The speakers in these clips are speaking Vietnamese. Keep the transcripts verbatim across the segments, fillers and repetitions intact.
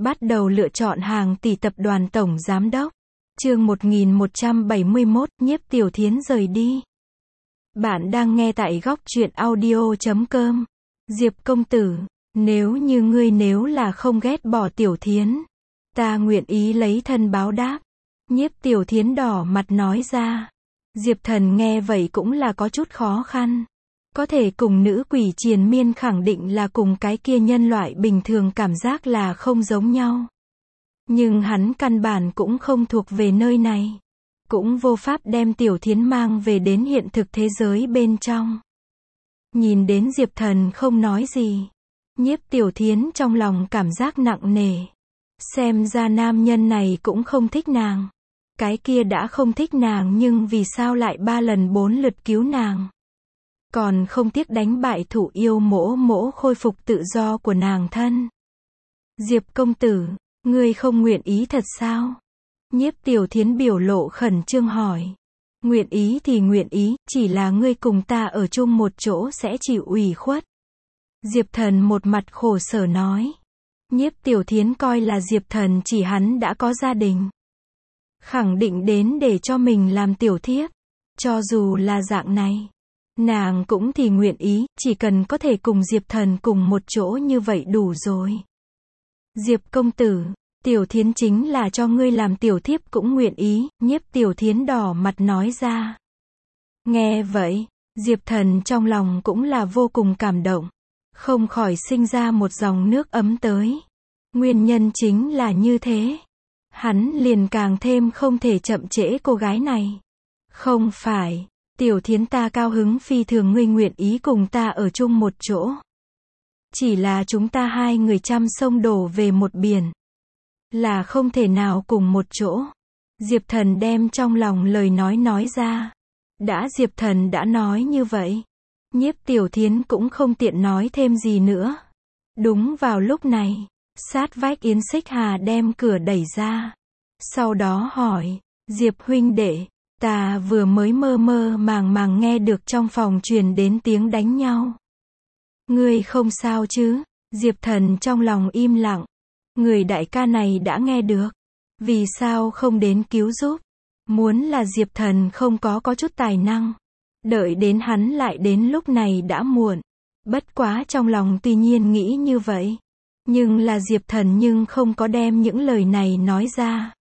Bắt đầu lựa chọn hàng tỷ tập đoàn tổng giám đốc. Chương một nghìn một trăm bảy mươi mốt, Nhiếp Tiểu Thiến rời đi. Bạn đang nghe tại góc truyện audio chấm com. Diệp công tử, nếu như ngươi nếu là không ghét bỏ Tiểu Thiến, ta nguyện ý lấy thân báo đáp. Nhiếp Tiểu Thiến đỏ mặt nói ra. Diệp Thần nghe vậy cũng là có chút khó khăn. Có thể cùng nữ quỷ triền miên khẳng định là cùng cái kia nhân loại bình thường cảm giác là không giống nhau. Nhưng hắn căn bản cũng không thuộc về nơi này. Cũng vô pháp đem Tiểu Thiến mang về đến hiện thực thế giới bên trong. Nhìn đến Diệp Thần không nói gì. Nhiếp Tiểu Thiến trong lòng cảm giác nặng nề. Xem ra nam nhân này cũng không thích nàng. Cái kia đã không thích nàng nhưng vì sao lại ba lần bốn lượt cứu nàng. Còn không tiếc đánh bại thủ yêu mỗ mỗ khôi phục tự do của nàng thân. Diệp công tử, ngươi không nguyện ý thật sao? Nhiếp Tiểu Thiến biểu lộ khẩn trương hỏi. Nguyện ý thì nguyện ý, chỉ là ngươi cùng ta ở chung một chỗ sẽ chịu ủy khuất. Diệp Thần một mặt khổ sở nói. Nhiếp Tiểu Thiến coi là Diệp Thần chỉ hắn đã có gia đình. Khẳng định đến để cho mình làm tiểu thiếp. Cho dù là dạng này. Nàng cũng thì nguyện ý, chỉ cần có thể cùng Diệp Thần cùng một chỗ như vậy đủ rồi. Diệp công tử, Tiểu Thiến chính là cho ngươi làm tiểu thiếp cũng nguyện ý, Nhiếp Tiểu Thiến đỏ mặt nói ra. Nghe vậy, Diệp Thần trong lòng cũng là vô cùng cảm động. Không khỏi sinh ra một dòng nước ấm tới. Nguyên nhân chính là như thế. Hắn liền càng thêm không thể chậm trễ cô gái này. Không phải. Tiểu Thiến ta cao hứng phi thường ngươi nguyện ý cùng ta ở chung một chỗ. Chỉ là chúng ta hai người trăm sông đổ về một biển. Là không thể nào cùng một chỗ. Diệp Thần đem trong lòng lời nói nói ra. Đã Diệp Thần đã nói như vậy. Nhiếp Tiểu Thiến cũng không tiện nói thêm gì nữa. Đúng vào lúc này, sát vách Yến Xích Hà đem cửa đẩy ra. Sau đó hỏi, Diệp huynh đệ. Ta vừa mới mơ mơ màng màng nghe được trong phòng truyền đến tiếng đánh nhau. Ngươi không sao chứ? Diệp Thần trong lòng im lặng. Người đại ca này đã nghe được. Vì sao không đến cứu giúp? Muốn là Diệp Thần không có có chút tài năng. Đợi đến hắn lại đến lúc này đã muộn. Bất quá trong lòng tuy nhiên nghĩ như vậy. Nhưng là Diệp Thần nhưng không có đem những lời này nói ra.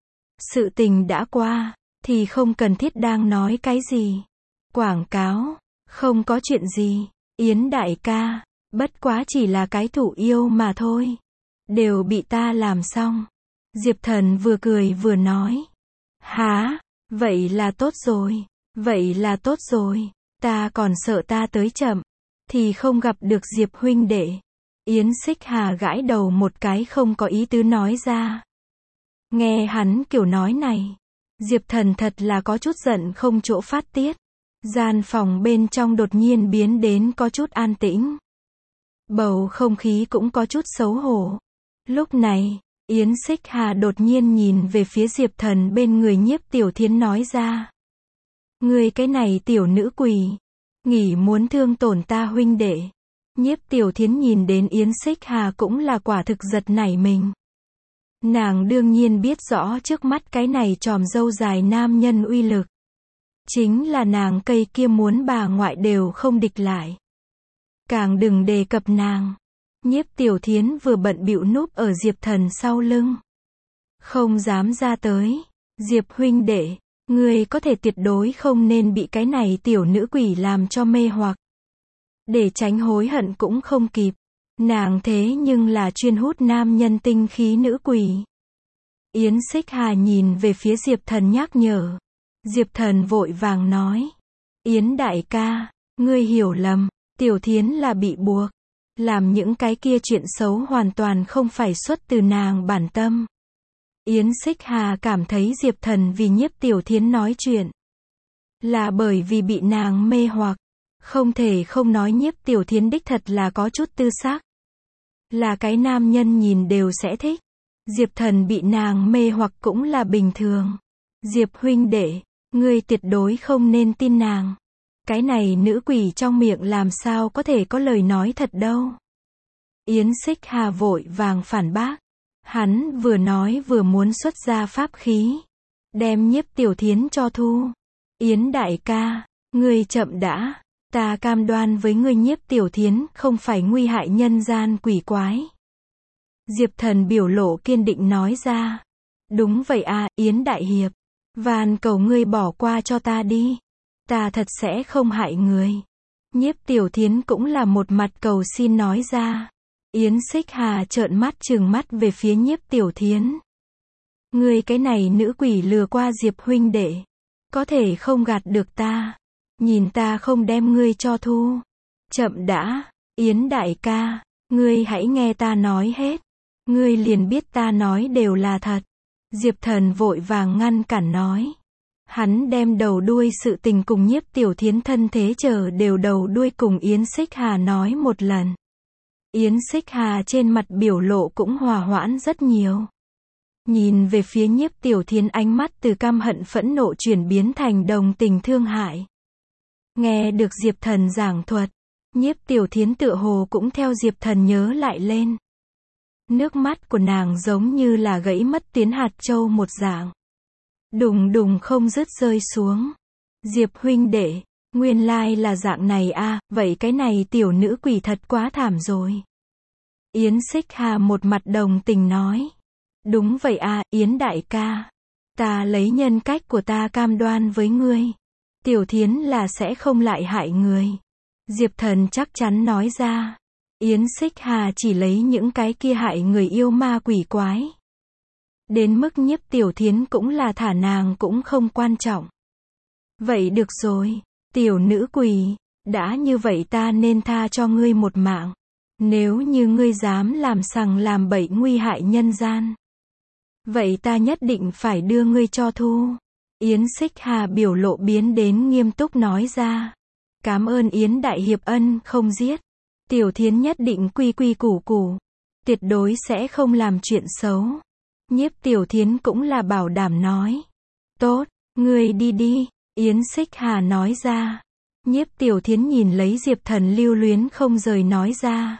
Sự tình đã qua. Thì không cần thiết đang nói cái gì. Quảng cáo, không có chuyện gì. Yến đại ca, bất quá chỉ là cái thủ yêu mà thôi. Đều bị ta làm xong. Diệp Thần vừa cười vừa nói. Hả, vậy là tốt rồi. Vậy là tốt rồi. Ta còn sợ ta tới chậm. Thì không gặp được Diệp huynh đệ. Yến Xích Hà gãi đầu một cái không có ý tứ nói ra. Nghe hắn kiểu nói này. Diệp Thần thật là có chút giận không chỗ phát tiết. Gian phòng bên trong đột nhiên biến đến có chút an tĩnh. Bầu không khí cũng có chút xấu hổ. Lúc này, Yến Xích Hà đột nhiên nhìn về phía Diệp Thần bên người Nhiếp Tiểu Thiến nói ra. Ngươi cái này tiểu nữ quỷ. Nghỉ muốn thương tổn ta huynh đệ. Nhiếp Tiểu Thiến nhìn đến Yến Xích Hà cũng là quả thực giật nảy mình. Nàng đương nhiên biết rõ trước mắt cái này tròm râu dài nam nhân uy lực. Chính là nàng cây kia muốn bà ngoại đều không địch lại. Càng đừng đề cập nàng. Nhiếp Tiểu Thiến vừa bận bịu núp ở Diệp Thần sau lưng. Không dám ra tới. Diệp huynh đệ, ngươi có thể tuyệt đối không nên bị cái này tiểu nữ quỷ làm cho mê hoặc. Để tránh hối hận cũng không kịp. Nàng thế nhưng là chuyên hút nam nhân tinh khí nữ quỷ. Yến Xích Hà nhìn về phía Diệp Thần nhắc nhở. Diệp Thần vội vàng nói. Yến đại ca, ngươi hiểu lầm, Tiểu Thiến là bị buộc. Làm những cái kia chuyện xấu hoàn toàn không phải xuất từ nàng bản tâm. Yến Xích Hà cảm thấy Diệp Thần vì Nhiếp Tiểu Thiến nói chuyện. Là bởi vì bị nàng mê hoặc. Không thể không nói Nhiếp Tiểu Thiến đích thật là có chút tư sắc. Là cái nam nhân nhìn đều sẽ thích. Diệp Thần bị nàng mê hoặc cũng là bình thường. Diệp huynh đệ, ngươi tuyệt đối không nên tin nàng. Cái này nữ quỷ trong miệng làm sao có thể có lời nói thật đâu. Yến Xích Hà vội vàng phản bác. Hắn vừa nói vừa muốn xuất ra pháp khí, đem Nhiếp Tiểu Thiến cho thu. Yến đại ca, ngươi chậm đã, ta cam đoan với ngươi Nhiếp Tiểu Thiến không phải nguy hại nhân gian quỷ quái. Diệp Thần biểu lộ kiên định nói ra. Đúng vậy à, Yến đại hiệp, van cầu ngươi bỏ qua cho ta đi, ta thật sẽ không hại người. Nhiếp Tiểu Thiến cũng là một mặt cầu xin nói ra. Yến Xích Hà trợn mắt trừng mắt về phía Nhiếp Tiểu Thiến. Ngươi cái này nữ quỷ lừa qua Diệp huynh đệ, có thể không gạt được ta, nhìn ta không đem ngươi cho thu. Chậm đã, Yến đại ca, ngươi hãy nghe ta nói hết, ngươi liền biết ta nói đều là thật. Diệp Thần vội vàng ngăn cản nói. Hắn đem đầu đuôi sự tình cùng Nhiếp Tiểu Thiến thân thế chờ đều đầu đuôi cùng Yến Xích Hà nói một lần. Yến Xích Hà trên mặt biểu lộ cũng hòa hoãn rất nhiều. Nhìn về phía Nhiếp Tiểu Thiến, ánh mắt từ căm hận phẫn nộ chuyển biến thành đồng tình thương hại. Nghe được Diệp Thần giảng thuật, Nhiếp Tiểu Thiến tựa hồ cũng theo Diệp Thần nhớ lại lên. Nước mắt của nàng giống như là gãy mất tiến hạt châu một dạng. Đùng đùng không dứt rơi xuống. Diệp huynh đệ, nguyên lai là dạng này a, vậy cái này tiểu nữ quỷ thật quá thảm rồi. Yến Xích Hà một mặt đồng tình nói. Đúng vậy a, Yến đại ca, ta lấy nhân cách của ta cam đoan với ngươi, Tiểu Thiến là sẽ không lại hại người. Diệp Thần chắc chắn nói ra. Yến Xích Hà chỉ lấy những cái kia hại người yêu ma quỷ quái. Đến mức Nhiếp Tiểu Thiến cũng là thả nàng cũng không quan trọng. Vậy được rồi, tiểu nữ quỷ, đã như vậy ta nên tha cho ngươi một mạng. Nếu như ngươi dám làm sằng làm bậy nguy hại nhân gian, vậy ta nhất định phải đưa ngươi cho thu. Yến Xích Hà biểu lộ biến đến nghiêm túc nói ra. Cảm ơn Yến đại hiệp ân không giết. Tiểu Thiến nhất định quy quy củ củ, tuyệt đối sẽ không làm chuyện xấu. Nhiếp Tiểu Thiến cũng là bảo đảm nói. Tốt, ngươi đi đi, Yến Xích Hà nói ra. Nhiếp Tiểu Thiến nhìn lấy Diệp Thần lưu luyến không rời nói ra.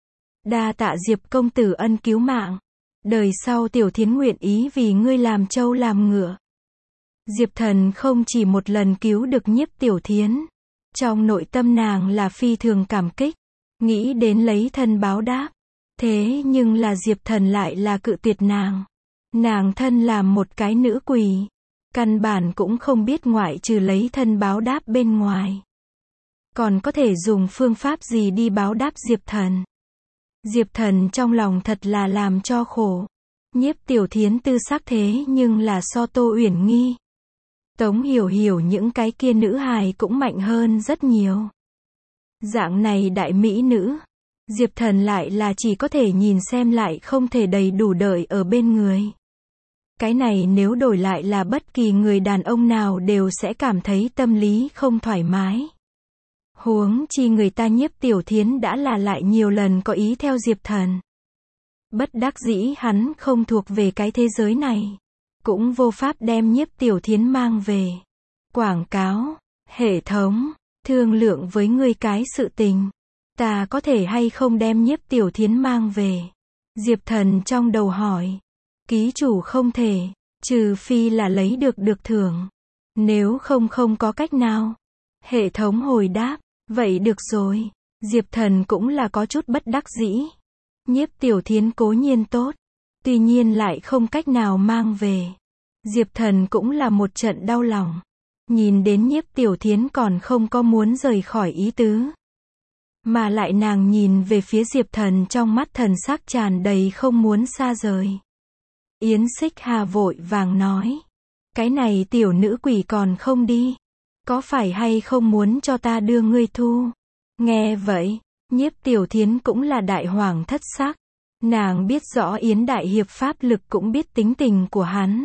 Đa tạ Diệp công tử ân cứu mạng. Đời sau Tiểu Thiến nguyện ý vì ngươi làm trâu làm ngựa. Diệp Thần không chỉ một lần cứu được Nhiếp Tiểu Thiến. Trong nội tâm nàng là phi thường cảm kích, nghĩ đến lấy thân báo đáp. Thế nhưng là Diệp Thần lại là cự tuyệt nàng. Nàng thân làm một cái nữ quỷ, căn bản cũng không biết ngoại trừ lấy thân báo đáp bên ngoài, còn có thể dùng phương pháp gì đi báo đáp Diệp Thần. Diệp Thần trong lòng thật là làm cho khổ. Nhiếp Tiểu Thiến tư sắc thế nhưng là so Tô Uyển Nghi, Tống Hiểu Hiểu những cái kia nữ hài cũng mạnh hơn rất nhiều. Dạng này đại mỹ nữ, Diệp Thần lại là chỉ có thể nhìn xem lại không thể đầy đủ đợi ở bên người. Cái này nếu đổi lại là bất kỳ người đàn ông nào đều sẽ cảm thấy tâm lý không thoải mái. Huống chi người ta Nhiếp Tiểu Thiến đã là lại nhiều lần có ý theo Diệp Thần. Bất đắc dĩ hắn không thuộc về cái thế giới này, cũng vô pháp đem Nhiếp Tiểu Thiến mang về. Quảng cáo, hệ thống, thương lượng với ngươi cái sự tình, ta có thể hay không đem Nhiếp Tiểu Thiến mang về? Diệp Thần trong đầu hỏi. Ký chủ không thể, trừ phi là lấy được được thưởng. Nếu không không có cách nào. Hệ thống hồi đáp, vậy được rồi. Diệp Thần cũng là có chút bất đắc dĩ. Nhiếp Tiểu Thiến cố nhiên tốt, tuy nhiên lại không cách nào mang về. Diệp Thần cũng là một trận đau lòng. Nhìn đến Nhiếp Tiểu Thiến còn không có muốn rời khỏi ý tứ. Mà lại nàng nhìn về phía Diệp Thần trong mắt thần sắc tràn đầy không muốn xa rời. Yến Xích Hà vội vàng nói. Cái này tiểu nữ quỷ còn không đi. Có phải hay không muốn cho ta đưa ngươi thu? Nghe vậy, Nhiếp Tiểu Thiến cũng là đại hoàng thất sắc. Nàng biết rõ Yến đại hiệp pháp lực cũng biết tính tình của hắn.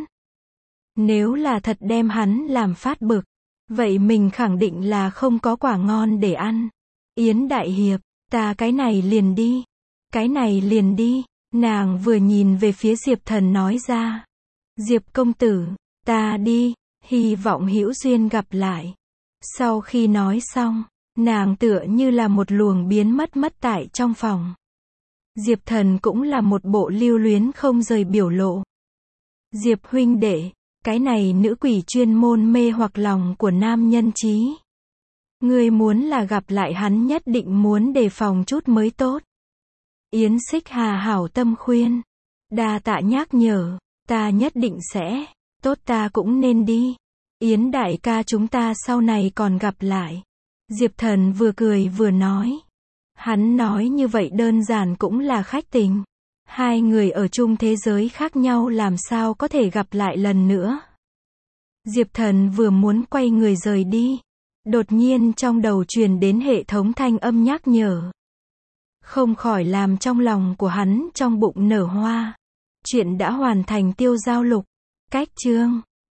Nếu là thật đem hắn làm phát bực, vậy mình khẳng định là không có quả ngon để ăn. Yến đại hiệp, ta cái này liền đi. Cái này liền đi. Nàng vừa nhìn về phía Diệp Thần nói ra. Diệp công tử, ta đi, hy vọng hữu duyên gặp lại. Sau khi nói xong, nàng tựa như là một luồng biến mất mất tại trong phòng. Diệp Thần cũng là một bộ lưu luyến không rời biểu lộ. Diệp huynh đệ, cái này nữ quỷ chuyên môn mê hoặc lòng của nam nhân chí. Ngươi muốn là gặp lại hắn nhất định muốn đề phòng chút mới tốt. Yến Xích Hà hảo tâm khuyên. Đa tạ nhắc nhở, ta nhất định sẽ, tốt ta cũng nên đi. Yến đại ca chúng ta sau này còn gặp lại. Diệp Thần vừa cười vừa nói. Hắn nói như vậy đơn giản cũng là khách tình. Hai người ở chung thế giới khác nhau làm sao có thể gặp lại lần nữa. Diệp Thần vừa muốn quay người rời đi. Đột nhiên trong đầu truyền đến hệ thống thanh âm nhắc nhở. Không khỏi làm trong lòng của hắn trong bụng nở hoa. Chuyện đã hoàn thành tiêu giao lục. Cách chương